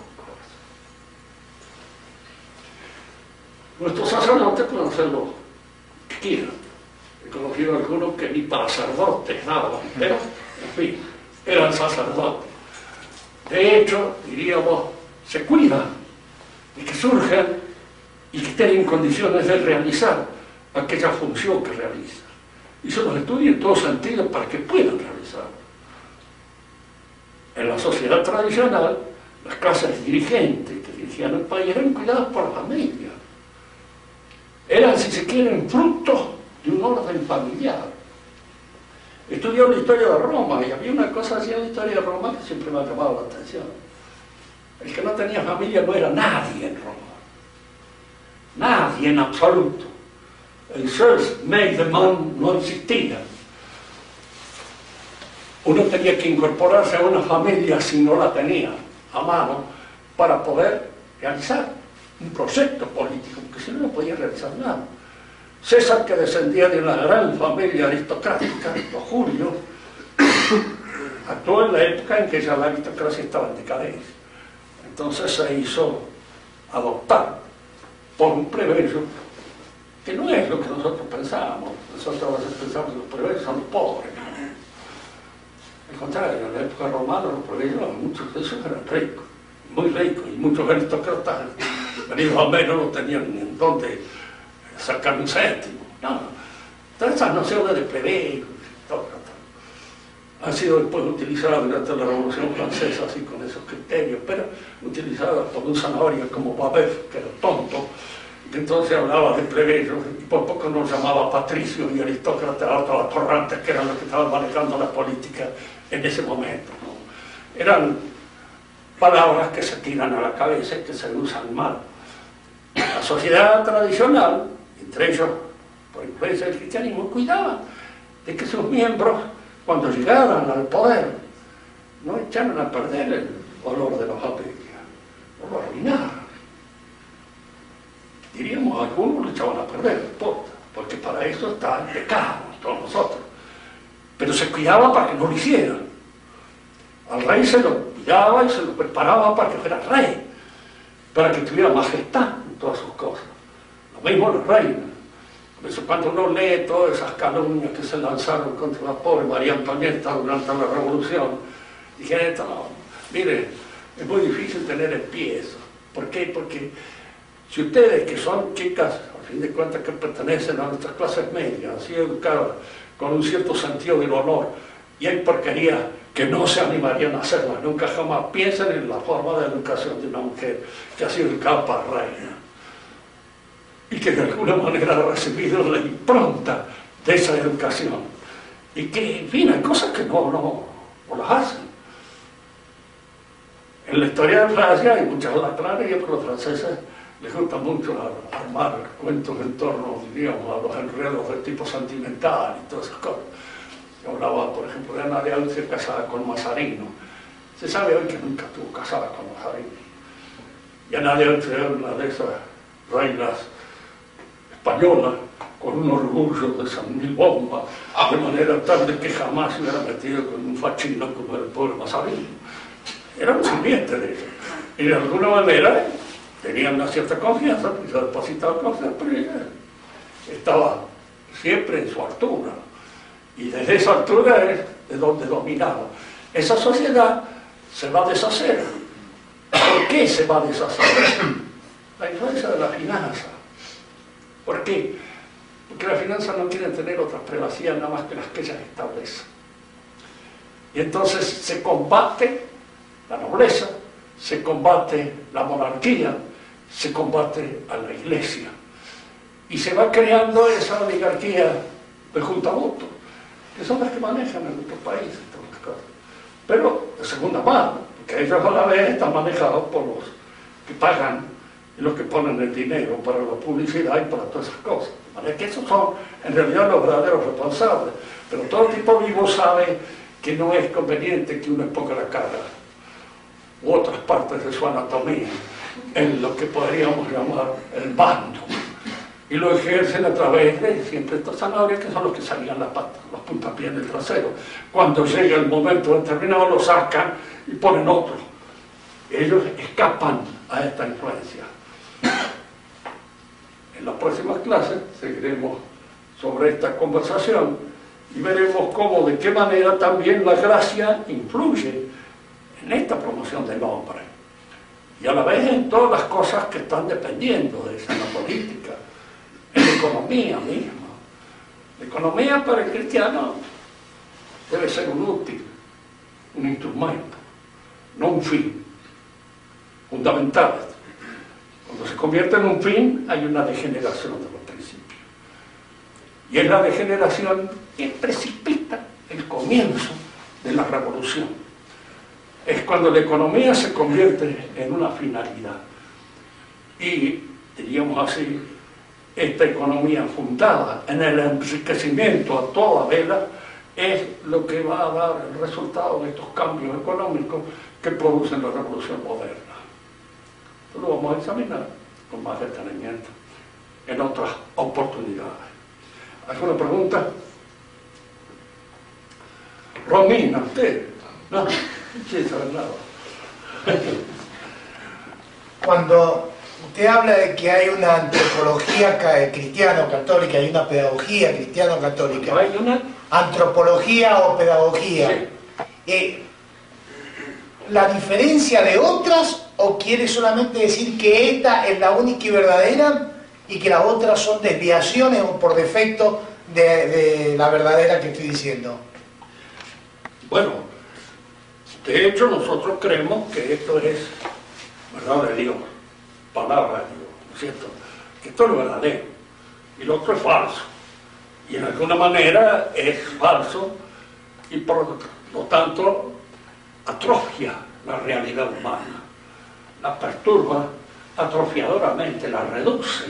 Nuestros sacerdotes pueden hacer lo que quieran. He conocido algunos que ni para sacerdotes daban, pero, en fin, eran sacerdotes. De hecho, diríamos, se cuidan de que surjan y que estén en condiciones de realizar aquella función que realizan. Y se los estudia en todo sentido para que puedan realizarlo. En la sociedad tradicional, las clases dirigentes que dirigían el país eran cuidadas por la familia. Eran, si se quieren, frutos de un orden familiar. Estudié la historia de Roma y había una cosa así en la historia de Roma que siempre me ha llamado la atención. El que no tenía familia no era nadie en Roma. Nadie en absoluto. El self-made man no existía. Uno tenía que incorporarse a una familia si no la tenía a mano para poder realizar un proyecto político, porque si no, no podía realizar nada. César, que descendía de una gran familia aristocrática, los Julios, actuó en la época en que ya la aristocracia estaba en decadencia. Entonces se hizo adoptar por un plebeyo que no es lo que nosotros pensábamos. Nosotros a veces pensamos que los plebeyos son los pobres. Al contrario, en la época romana los plebeyos, muchos de ellos eran ricos, muy ricos, y muchos aristócratas, venidos al menos, no tenían ni en dónde sacar un céntimo. No. Todas esas nociones de plebeyo, han sido después utilizadas durante la Revolución Francesa, así con esos criterios, pero utilizadas por un zanahoria como Babeuf, que era tonto, Entonces hablaba de plebeyos y por poco nos llamaba patricios y aristócratas atorrantes, que eran los que estaban manejando la política en ese momento, ¿no? Eran palabras que se tiran a la cabeza y que se usan mal. La sociedad tradicional, entre ellos por influencia del cristianismo, cuidaba de que sus miembros, cuando llegaran al poder, no echaran a perder el valor de la familia, no lo arruinaran. Diríamos, algunos lo echaban a perder, no importa, porque para eso está el pecado, todos nosotros. Pero se cuidaba para que no lo hicieran. Al rey se lo cuidaba y se lo preparaba para que fuera rey, para que tuviera majestad en todas sus cosas. Lo mismo los reinos. Por eso cuando uno lee todas esas calumnias que se lanzaron contra la pobre María Antonieta durante la Revolución, dije, no, mire, es muy difícil tener en pie eso. ¿Por qué? Porque si ustedes, que son chicas, a fin de cuentas que pertenecen a nuestras clases medias, así educadas, con un cierto sentido del honor, y hay porquerías que no se animarían a hacerlas, nunca jamás piensen en la forma de educación de una mujer que ha sido educada para reina, y que de alguna manera ha recibido la impronta de esa educación, y que, en fin, hay cosas que no las hacen. En la historia de Francia hay muchas lacranes y a los franceses les gusta mucho armar cuentos en torno, diríamos, a los enredos de tipo sentimental y todas esas cosas. Yo hablaba, por ejemplo, de Ana de Austria casada con Mazarino. Se sabe hoy que nunca estuvo casada con Mazarino. Y Ana de Austria era una de esas reinas españolas con un orgullo de San Mil Bomba, de manera tal de que jamás se hubiera metido con un fachino como el pobre Mazarino. Era un sirviente de ellos. Y de alguna manera tenían una cierta confianza, porque se depositaba confianza, pero ella estaba siempre en su altura. Y desde esa altura es de donde dominaba. Esa sociedad se va a deshacer. ¿Por qué se va a deshacer? La influencia de la finanza. ¿Por qué? Porque las finanzas no quieren tener otras primacías nada más que las que ellas establecen. Y entonces se combate la nobleza, se combate la monarquía, se combate a la iglesia. Y se va creando esa oligarquía de juntamutos, que son las que manejan en nuestro país, todas las cosas. Pero de segunda mano, porque ellos a la vez están manejados por los que pagan y los que ponen el dinero para la publicidad y para todas esas cosas. De manera que esos son en realidad los verdaderos responsables. Pero todo tipo vivo sabe que no es conveniente que uno ponga la cara u otras partes de su anatomía en lo que podríamos llamar el mando, y lo ejercen a través de siempre estos zanahorias que son los que salían las patas, los puntapiés del trasero. Cuando llega el momento determinado lo sacan y ponen otro. Ellos escapan a esta influencia. En las próximas clases seguiremos sobre esta conversación y veremos cómo, de qué manera también la gracia influye en esta promoción del hombre, y a la vez en todas las cosas que están dependiendo de esa, en la política, en la economía misma. La economía para el cristiano debe ser un útil, un instrumento, no un fin fundamental. Cuando se convierte en un fin hay una degeneración de los principios, y es la degeneración que precipita el comienzo de la revolución. Es cuando la economía se convierte en una finalidad. Y, diríamos así, esta economía fundada en el enriquecimiento a toda vela es lo que va a dar el resultado de estos cambios económicos que producen la revolución moderna. Esto lo vamos a examinar con más detenimiento en otras oportunidades. ¿Alguna pregunta? Romina, usted. ¿No? Sí, sabe nada. Cuando usted habla de que hay una antropología cristiano-católica y una pedagogía cristiano-católica, ¿No hay una? antropología o pedagogía, Sí. ¿La diferencia de otras o quiere solamente decir que esta es la única y verdadera y que las otras son desviaciones o por defecto de la verdadera que estoy diciendo? Bueno, de hecho nosotros creemos que esto es verdad de Dios, palabra de Dios, ¿no es cierto? que esto es verdadero y lo otro es falso. Y en alguna manera es falso y por lo tanto atrofia la realidad humana, la perturba atrofiadoramente, la reduce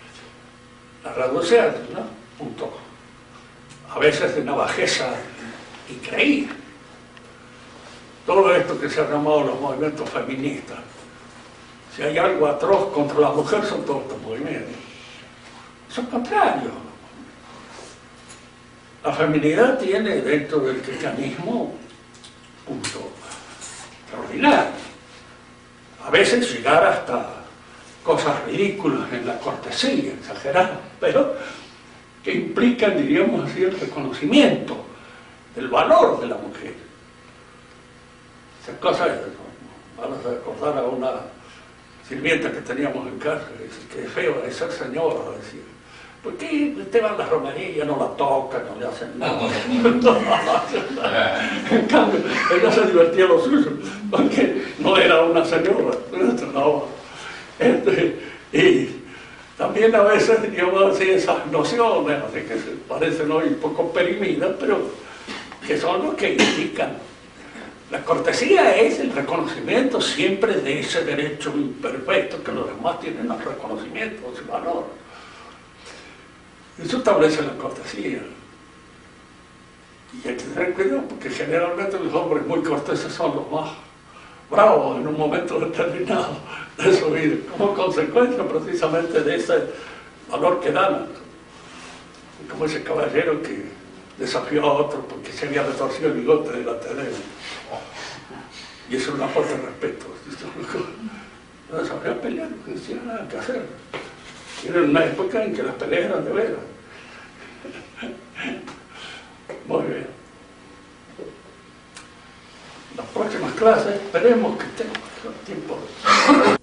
a un punto, a veces de una bajeza increíble. Todo esto que se ha llamado los movimientos feministas, si hay algo atroz contra la mujer son todos estos movimientos. Eso es contrario. La feminidad tiene dentro del cristianismo un punto extraordinario. A veces llegar hasta cosas ridículas en la cortesía, exageradas, pero que implican, diríamos así, el reconocimiento del valor de la mujer. Esas cosas, vamos a recordar a una sirvienta que teníamos en casa, que es feo de ser señora, decía, ¿por qué usted va a la romería, no la toca, no le hacen nada? En cambio, ella se divertía lo suyo, porque no era una señora, no. Y también a veces, digamos así, esas nociones, así que se parecen hoy un poco perimidas, pero que son los que indican. La cortesía es el reconocimiento siempre de ese derecho imperfecto que los demás tienen al reconocimiento, su valor. Eso establece la cortesía. Y hay que tener cuidado porque generalmente los hombres muy corteses son los más bravos en un momento determinado de su vida, como consecuencia precisamente de ese valor que dan. Como ese caballero que desafió a otro porque se había retorcido el bigote de la telera. Y eso es una falta de respeto. No sabía pelear, no decía nada que hacer. Era una época en que las peleas eran de veras. Muy bien. Las próximas clases esperemos que tengamos tiempo